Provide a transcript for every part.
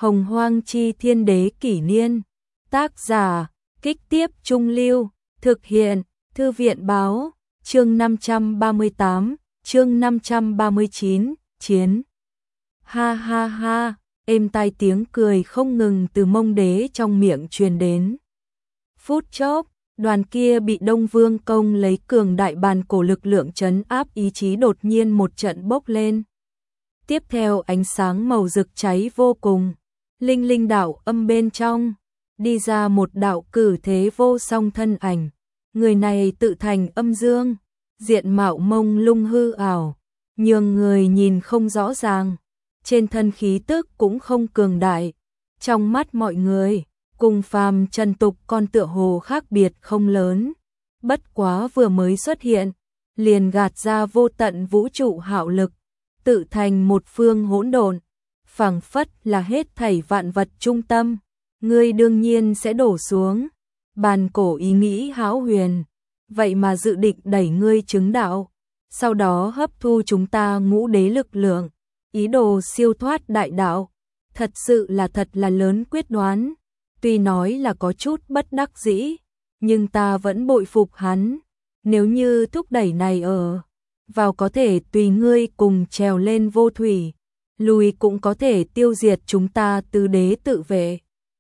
Hồng Hoang Chi Thiên Đế Kỷ Niên. Tác giả, Kích Tiếp Trung Lưu. Thực hiện, Thư viện Báo. Chương 538, chương 539, Chiến. Ha ha ha, êm tai tiếng cười không ngừng từ Mông Đế trong miệng truyền đến. Phút chốc, đoàn kia bị Đông Vương Công lấy cường đại bàn cổ lực lượng trấn áp ý chí đột nhiên một trận bốc lên. Tiếp theo ánh sáng màu rực cháy vô cùng, linh linh đạo âm bên trong, đi ra một đạo cử thế vô song thân ảnh. Người này tự thành âm dương, diện mạo mông lung hư ảo, nhường người nhìn không rõ ràng, trên thân khí tức cũng không cường đại. Trong mắt mọi người, cùng phàm trần tục con tựa hồ khác biệt không lớn, bất quá vừa mới xuất hiện, liền gạt ra vô tận vũ trụ hạo lực, tự thành một phương hỗn độn, phảng phất là hết thảy vạn vật trung tâm, ngươi đương nhiên sẽ đổ xuống. Bàn cổ ý nghĩ hão huyền, vậy mà dự định đẩy ngươi chứng đạo, sau đó hấp thu chúng ta ngũ đế lực lượng, ý đồ siêu thoát đại đạo, thật sự là thật là lớn quyết đoán. Tuy nói là có chút bất đắc dĩ, nhưng ta vẫn bội phục hắn. Nếu như thúc đẩy này ở vào có thể tùy ngươi cùng trèo lên vô thủy, lùi cũng có thể tiêu diệt chúng ta tứ đế tự vệ.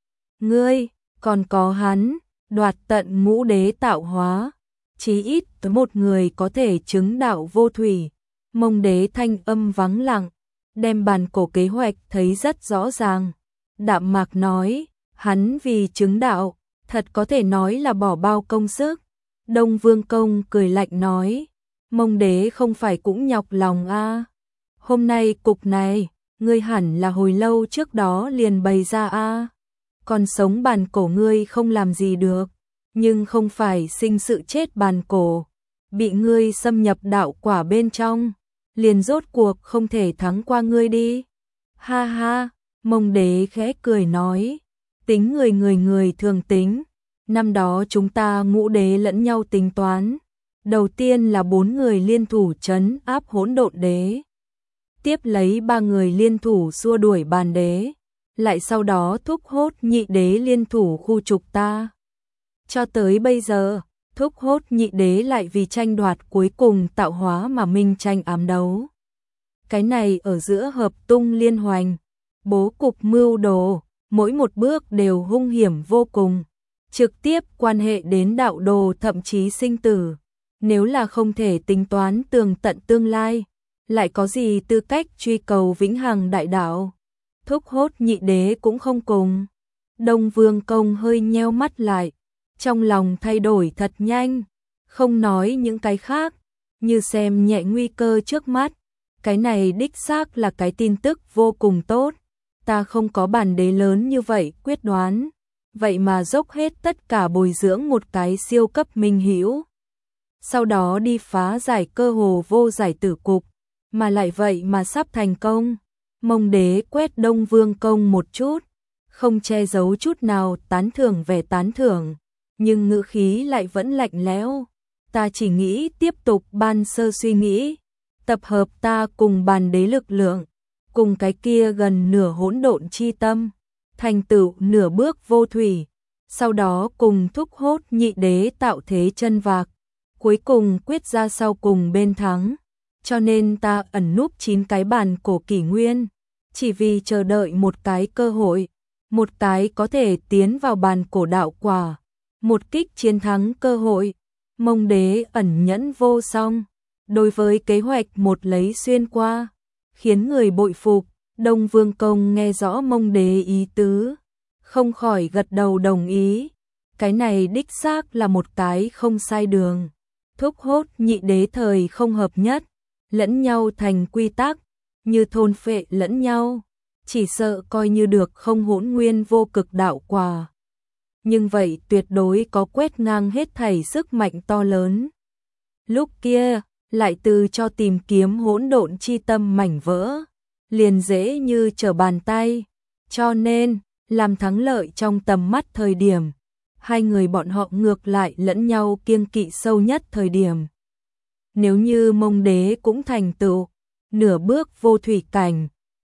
Ngươi, còn có hắn, đoạt tận ngũ đế tạo hóa, chí ít tới một người có thể chứng đạo vô thủy. Mông Đế thanh âm vắng lặng, đem bàn cổ kế hoạch thấy rất rõ ràng. Đạm mạc nói, hắn vì chứng đạo, thật có thể nói là bỏ bao công sức. Đông Vương Công cười lạnh nói, Mông Đế không phải cũng nhọc lòng a. Hôm nay cục này, ngươi hẳn là hồi lâu trước đó liền bày ra a. Còn sống bàn cổ ngươi không làm gì được, nhưng không phải sinh sự chết bàn cổ, bị ngươi xâm nhập đạo quả bên trong, liền rốt cuộc không thể thắng qua ngươi đi. Ha ha, Mông Đế khẽ cười nói, tính người thường tính, năm đó chúng ta ngũ đế lẫn nhau tính toán, đầu tiên là 4 người liên thủ trấn áp hỗn độn đế, tiếp lấy 3 người liên thủ xua đuổi bàn đế, lại sau đó thúc hốt nhị đế liên thủ khu trục ta. Cho tới bây giờ, thúc hốt nhị đế lại vì tranh đoạt cuối cùng tạo hóa mà minh tranh ám đấu. Cái này ở giữa hợp tung liên hoành, bố cục mưu đồ, mỗi một bước đều hung hiểm vô cùng, trực tiếp quan hệ đến đạo đồ thậm chí sinh tử. Nếu là không thể tính toán tường tận tương lai, lại có gì tư cách truy cầu vĩnh hằng đại đạo. Thúc hốt nhị đế cũng không cùng. Đông Vương Công hơi nheo mắt lại, trong lòng thay đổi thật nhanh, không nói những cái khác, như xem nhẹ nguy cơ trước mắt. Cái này đích xác là cái tin tức vô cùng tốt, ta không có bàn đế lớn như vậy quyết đoán, vậy mà dốc hết tất cả bồi dưỡng một cái siêu cấp minh hữu, sau đó đi phá giải cơ hồ vô giải tử cục, mà lại vậy mà sắp thành công. Mông Đế quét Đông Vương Công một chút, không che giấu chút nào tán thưởng vẻ tán thưởng, nhưng ngữ khí lại vẫn lạnh lẽo. Ta chỉ nghĩ tiếp tục ban sơ suy nghĩ, tập hợp ta cùng bàn đế lực lượng, cùng cái kia gần nửa hỗn độn chi tâm, thành tựu nửa bước vô thủy, sau đó cùng thúc hốt nhị đế tạo thế chân vạc, cuối cùng quyết ra sau cùng bên thắng. Cho nên ta ẩn núp 9 cái bàn cổ kỷ nguyên, chỉ vì chờ đợi một cái cơ hội, một cái có thể tiến vào bàn cổ đạo quả, một kích chiến thắng cơ hội. Mông Đế ẩn nhẫn vô song, đối với kế hoạch một lấy xuyên qua, khiến người bội phục. Đông Vương Công nghe rõ Mông Đế ý tứ, không khỏi gật đầu đồng ý. Cái này đích xác là một cái không sai đường. Thúc hốt nhị đế thời không hợp nhất, lẫn nhau thành quy tắc, như thôn phệ lẫn nhau, chỉ sợ coi như được không hỗn nguyên vô cực đạo quả. Nhưng vậy tuyệt đối có quét ngang hết thảy sức mạnh to lớn. Lúc kia, lại từ cho tìm kiếm hỗn độn chi tâm mảnh vỡ, liền dễ như trở bàn tay, cho nên, làm thắng lợi trong tầm mắt thời điểm, hai người bọn họ ngược lại lẫn nhau kiêng kỵ sâu nhất thời điểm. Nếu như Mông Đế cũng thành tựu nửa bước vô thủy cảnh,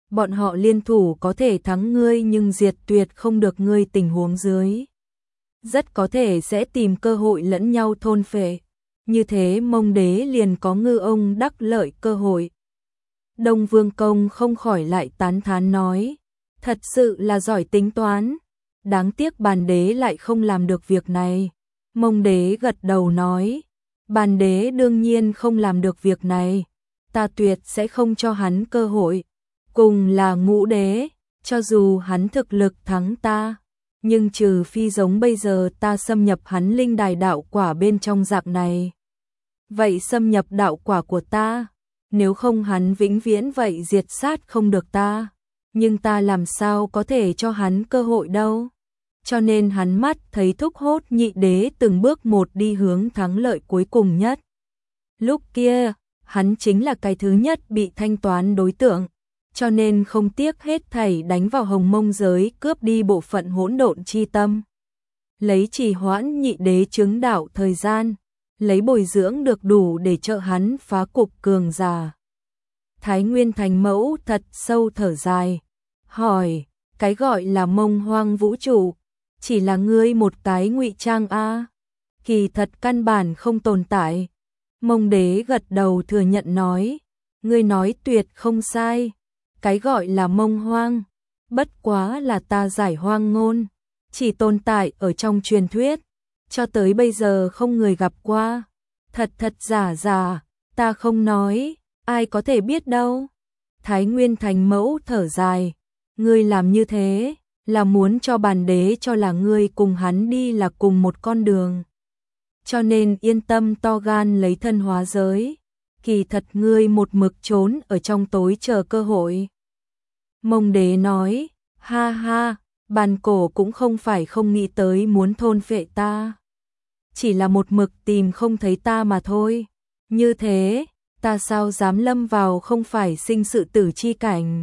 bọn họ liên thủ có thể thắng ngươi nhưng diệt tuyệt không được ngươi tình huống dưới. Rất có thể sẽ tìm cơ hội lẫn nhau thôn phệ. Như thế Mông Đế liền có ngư ông đắc lợi cơ hội. Đông Vương Công không khỏi lại tán thán nói, thật sự là giỏi tính toán, đáng tiếc Bàn Đế lại không làm được việc này. Mông Đế gật đầu nói, Bàn Đế đương nhiên không làm được việc này, ta tuyệt sẽ không cho hắn cơ hội. Cùng là Ngũ Đế, cho dù hắn thực lực thắng ta, nhưng trừ phi giống bây giờ ta xâm nhập hắn linh đài đạo quả bên trong dạng này. Vậy xâm nhập đạo quả của ta, nếu không hắn vĩnh viễn vậy diệt sát không được ta, nhưng ta làm sao có thể cho hắn cơ hội đâu. Cho nên hắn mắt thấy Thúc Hốt Nhị Đế từng bước một đi hướng thắng lợi cuối cùng nhất. Lúc kia, hắn chính là cái thứ nhất bị thanh toán đối tượng, cho nên không tiếc hết thảy đánh vào Hồng Mông giới cướp đi bộ phận hỗn độn chi tâm. Lấy trì hoãn Nhị Đế chứng đạo thời gian, lấy bồi dưỡng được đủ để trợ hắn phá cục cường giả. Thái Nguyên Thành Mẫu thật sâu thở dài, hỏi, cái gọi là Mông Hoang vũ trụ, chỉ là ngươi một cái ngụy trang a, kỳ thật căn bản không tồn tại. Mông Đế gật đầu thừa nhận nói, ngươi nói tuyệt không sai, cái gọi là Mông Hoang, bất quá là ta giải hoang ngôn, chỉ tồn tại ở trong truyền thuyết, cho tới bây giờ không người gặp qua, thật thật giả giả, ta không nói, ai có thể biết đâu. Thái Nguyên Thành Mẫu thở dài, ngươi làm như thế, là muốn cho Bàn Đế cho là ngươi cùng hắn đi là cùng một con đường. Cho nên yên tâm to gan lấy thân hóa giới, kỳ thật ngươi một mực trốn ở trong tối chờ cơ hội. Mông Đế nói, ha ha, Bàn Cổ cũng không phải không nghĩ tới muốn thôn phệ ta. Chỉ là một mực tìm không thấy ta mà thôi. Như thế, ta sao dám lâm vào không phải sinh sự tử chi cảnh.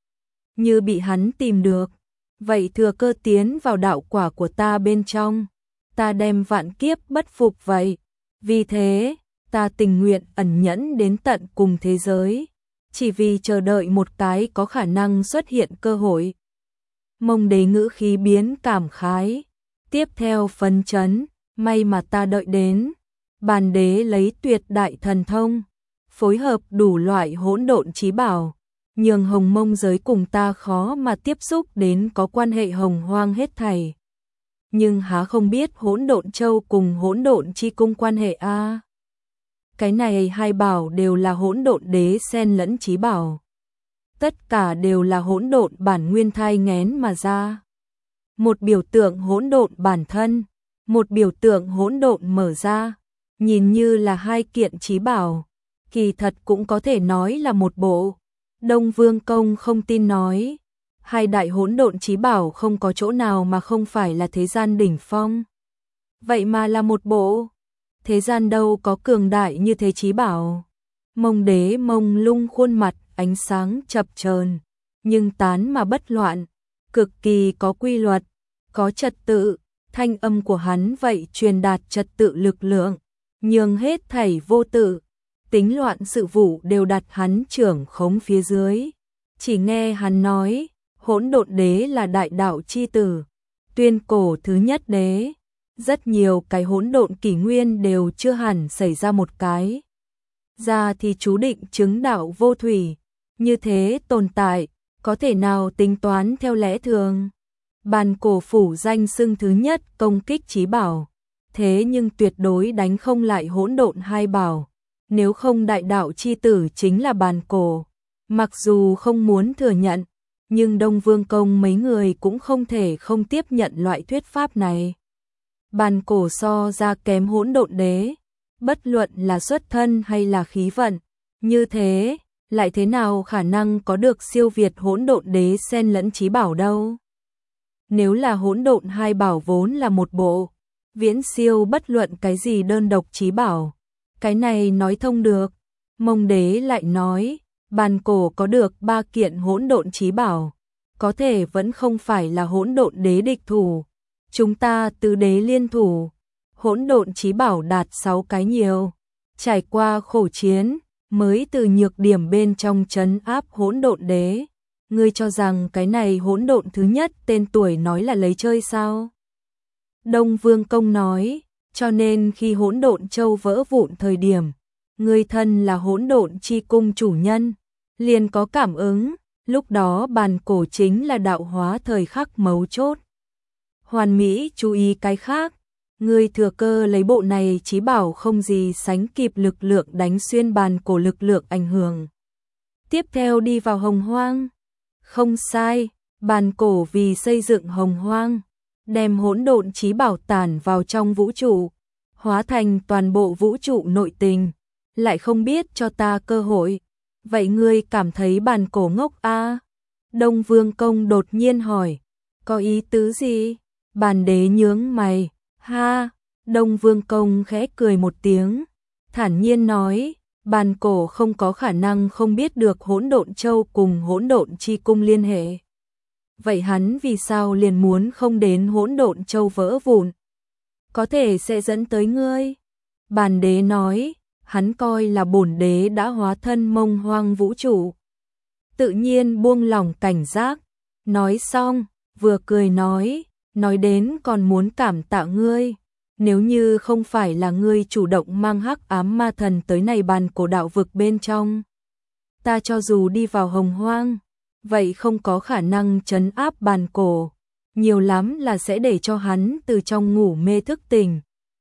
Như bị hắn tìm được, vậy thừa cơ tiến vào đạo quả của ta bên trong. Ta đem vạn kiếp bất phục vậy. Vì thế, ta tình nguyện ẩn nhẫn đến tận cùng thế giới, chỉ vì chờ đợi một cái có khả năng xuất hiện cơ hội. Mông Đế ngữ khí biến cảm khái, tiếp theo phấn chấn, may mà ta đợi đến. Bàn Đế lấy tuyệt đại thần thông, phối hợp đủ loại hỗn độn chí bảo, nhường Hồng Mông giới cùng ta khó mà tiếp xúc đến có quan hệ hồng hoang hết thảy. Nhưng há không biết hỗn độn châu cùng hỗn độn chi cung quan hệ a? Cái này hai bảo đều là hỗn độn đế xen lẫn chí bảo. Tất cả đều là hỗn độn bản nguyên thai nghén mà ra. Một biểu tượng hỗn độn bản thân, một biểu tượng hỗn độn mở ra, nhìn như là hai kiện chí bảo, kỳ thật cũng có thể nói là một bộ. Đông Vương Công không tin nói, hai đại hỗn độn chí bảo không có chỗ nào mà không phải là thế gian đỉnh phong. Vậy mà là một bộ, thế gian đâu có cường đại như thế chí bảo. Mông Đế mông lung khuôn mặt, ánh sáng chập chờn, nhưng tán mà bất loạn, cực kỳ có quy luật, có trật tự, thanh âm của hắn vậy truyền đạt trật tự lực lượng, nhường hết thảy vô tự, tính loạn sự vụ đều đặt hắn trưởng khống phía dưới. Chỉ nghe hắn nói, hỗn độn đế là đại đạo chi tử, tuyên cổ thứ nhất đế, rất nhiều cái hỗn độn kỷ nguyên đều chưa hẳn xảy ra một cái. Ra thì chú định chứng đạo vô thủy, như thế tồn tại, có thể nào tính toán theo lẽ thường. Bàn Cổ phủ danh xưng thứ nhất công kích chí bảo, thế nhưng tuyệt đối đánh không lại hỗn độn hai bảo, nếu không đại đạo chi tử chính là Bàn Cổ. Mặc dù không muốn thừa nhận, nhưng Đông Vương Công mấy người cũng không thể không tiếp nhận loại thuyết pháp này. Bàn Cổ so ra kém hỗn độn đế, bất luận là xuất thân hay là khí vận, như thế, lại thế nào khả năng có được siêu việt hỗn độn đế xen lẫn chí bảo đâu. Nếu là hỗn độn hai bảo vốn là một bộ, viễn siêu bất luận cái gì đơn độc chí bảo, cái này nói thông được. Mông Đế lại nói, Bàn Cổ có được 3 kiện hỗn độn chí bảo, có thể vẫn không phải là hỗn độn đế địch thủ. Chúng ta tứ đế liên thủ, hỗn độn chí bảo đạt 6 cái nhiều, trải qua khổ chiến, mới từ nhược điểm bên trong trấn áp hỗn độn đế, ngươi cho rằng cái này hỗn độn thứ nhất tên tuổi nói là lấy chơi sao? Đông Vương Công nói, cho nên khi hỗn độn châu vỡ vụn thời điểm, ngươi thân là hỗn độn chi cung chủ nhân, liền có cảm ứng, lúc đó bàn cổ chính là đạo hóa thời khắc mấu chốt. Hoàn Mỹ chú ý cái khác, ngươi thừa cơ lấy bộ này chí bảo không gì sánh kịp lực lượng đánh xuyên bàn cổ lực lượng ảnh hưởng. Tiếp theo đi vào Hồng Hoang. Không sai, bàn cổ vì xây dựng Hồng Hoang, đem hỗn độn chí bảo tản vào trong vũ trụ, hóa thành toàn bộ vũ trụ nội tình, lại không biết cho ta cơ hội. Vậy ngươi cảm thấy bàn cổ ngốc a? Đông Vương Công đột nhiên hỏi, có ý tứ gì? Bàn đế nhướng mày, ha, Đông Vương Công khẽ cười một tiếng, thản nhiên nói, bàn cổ không có khả năng không biết được hỗn độn châu cùng hỗn độn chi cung liên hệ. Vậy hắn vì sao liền muốn không đến hỗn độn châu vỡ vụn? Có thể sẽ dẫn tới ngươi. Bàn đế nói, hắn coi là bổn đế đã hóa thân mông hoang vũ trụ. Tự nhiên buông lỏng cảnh giác. Nói xong, vừa cười nói đến còn muốn cảm tạ ngươi. Nếu như không phải là ngươi chủ động mang hắc ám ma thần tới này bàn cổ đạo vực bên trong, ta cho dù đi vào Hồng Hoang, vậy không có khả năng trấn áp bàn cổ, nhiều lắm là sẽ để cho hắn từ trong ngủ mê thức tỉnh.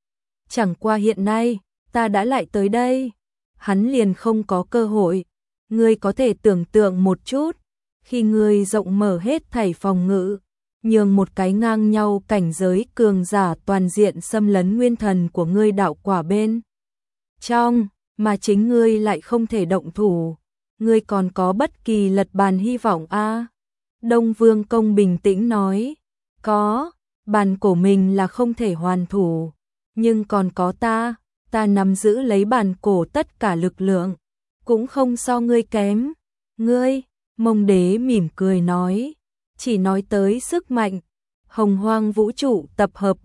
Chẳng qua hiện nay, ta đã lại tới đây, hắn liền không có cơ hội. Ngươi có thể tưởng tượng một chút, khi ngươi rộng mở hết thảy phòng ngự, nhường một cái ngang nhau cảnh giới cường giả toàn diện xâm lấn nguyên thần của ngươi đạo quả bên trong, mà chính ngươi lại không thể động thủ, ngươi còn có bất kỳ lật bàn hy vọng a? Đông Vương Công bình tĩnh nói, có, bàn cổ mình là không thể hoàn thủ, nhưng còn có ta nắm giữ lấy bàn cổ tất cả lực lượng, cũng không so ngươi kém. Ngươi, Mông Đế mỉm cười nói, chỉ nói tới sức mạnh, Hồng Hoang vũ trụ tập hợp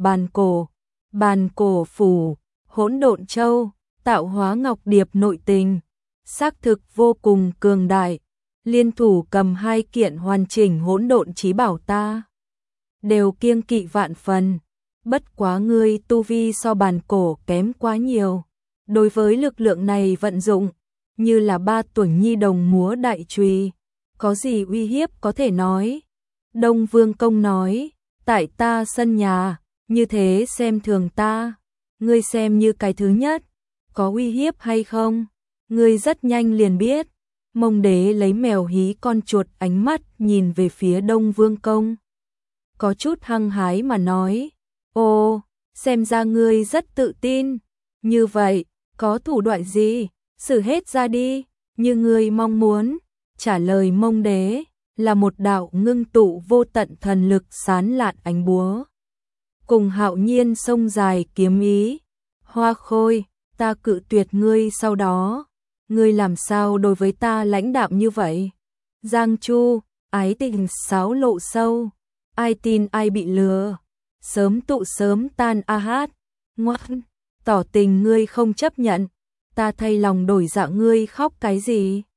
bàn cổ phủ, hỗn độn châu, tạo hóa ngọc điệp nội tình, xác thực vô cùng cường đại, liên thủ cầm hai kiện hoàn chỉnh hỗn độn chí bảo ta, đều kiêng kỵ vạn phần. Bất quá ngươi tu vi so bàn cổ kém quá nhiều, đối với lực lượng này vận dụng, như là 3 tuổi nhi đồng múa đại chùy, có gì uy hiếp có thể nói. Đông Vương Công nói, tại ta sân nhà, như thế xem thường ta, ngươi xem như cái thứ nhất, có uy hiếp hay không, ngươi rất nhanh liền biết. Mông Đế lấy mèo hí con chuột ánh mắt nhìn về phía Đông Vương Công, có chút hăng hái mà nói, ồ, xem ra ngươi rất tự tin, như vậy, có thủ đoạn gì, sử hết ra đi, như ngươi mong muốn. Trả lời Mông Đế là một đạo ngưng tụ vô tận thần lực sán lạn ánh búa, cùng hạo nhiên sông dài kiếm ý. Hoa Khôi, ta cự tuyệt ngươi, sau đó ngươi làm sao đối với ta lãnh đạm như vậy? Giang Chu, ái tình sáo lộ sâu, ai tin ai bị lừa, sớm tụ sớm tan a hát. Ngoan, tỏ tình ngươi không chấp nhận, ta thay lòng đổi dạ, ngươi khóc cái gì?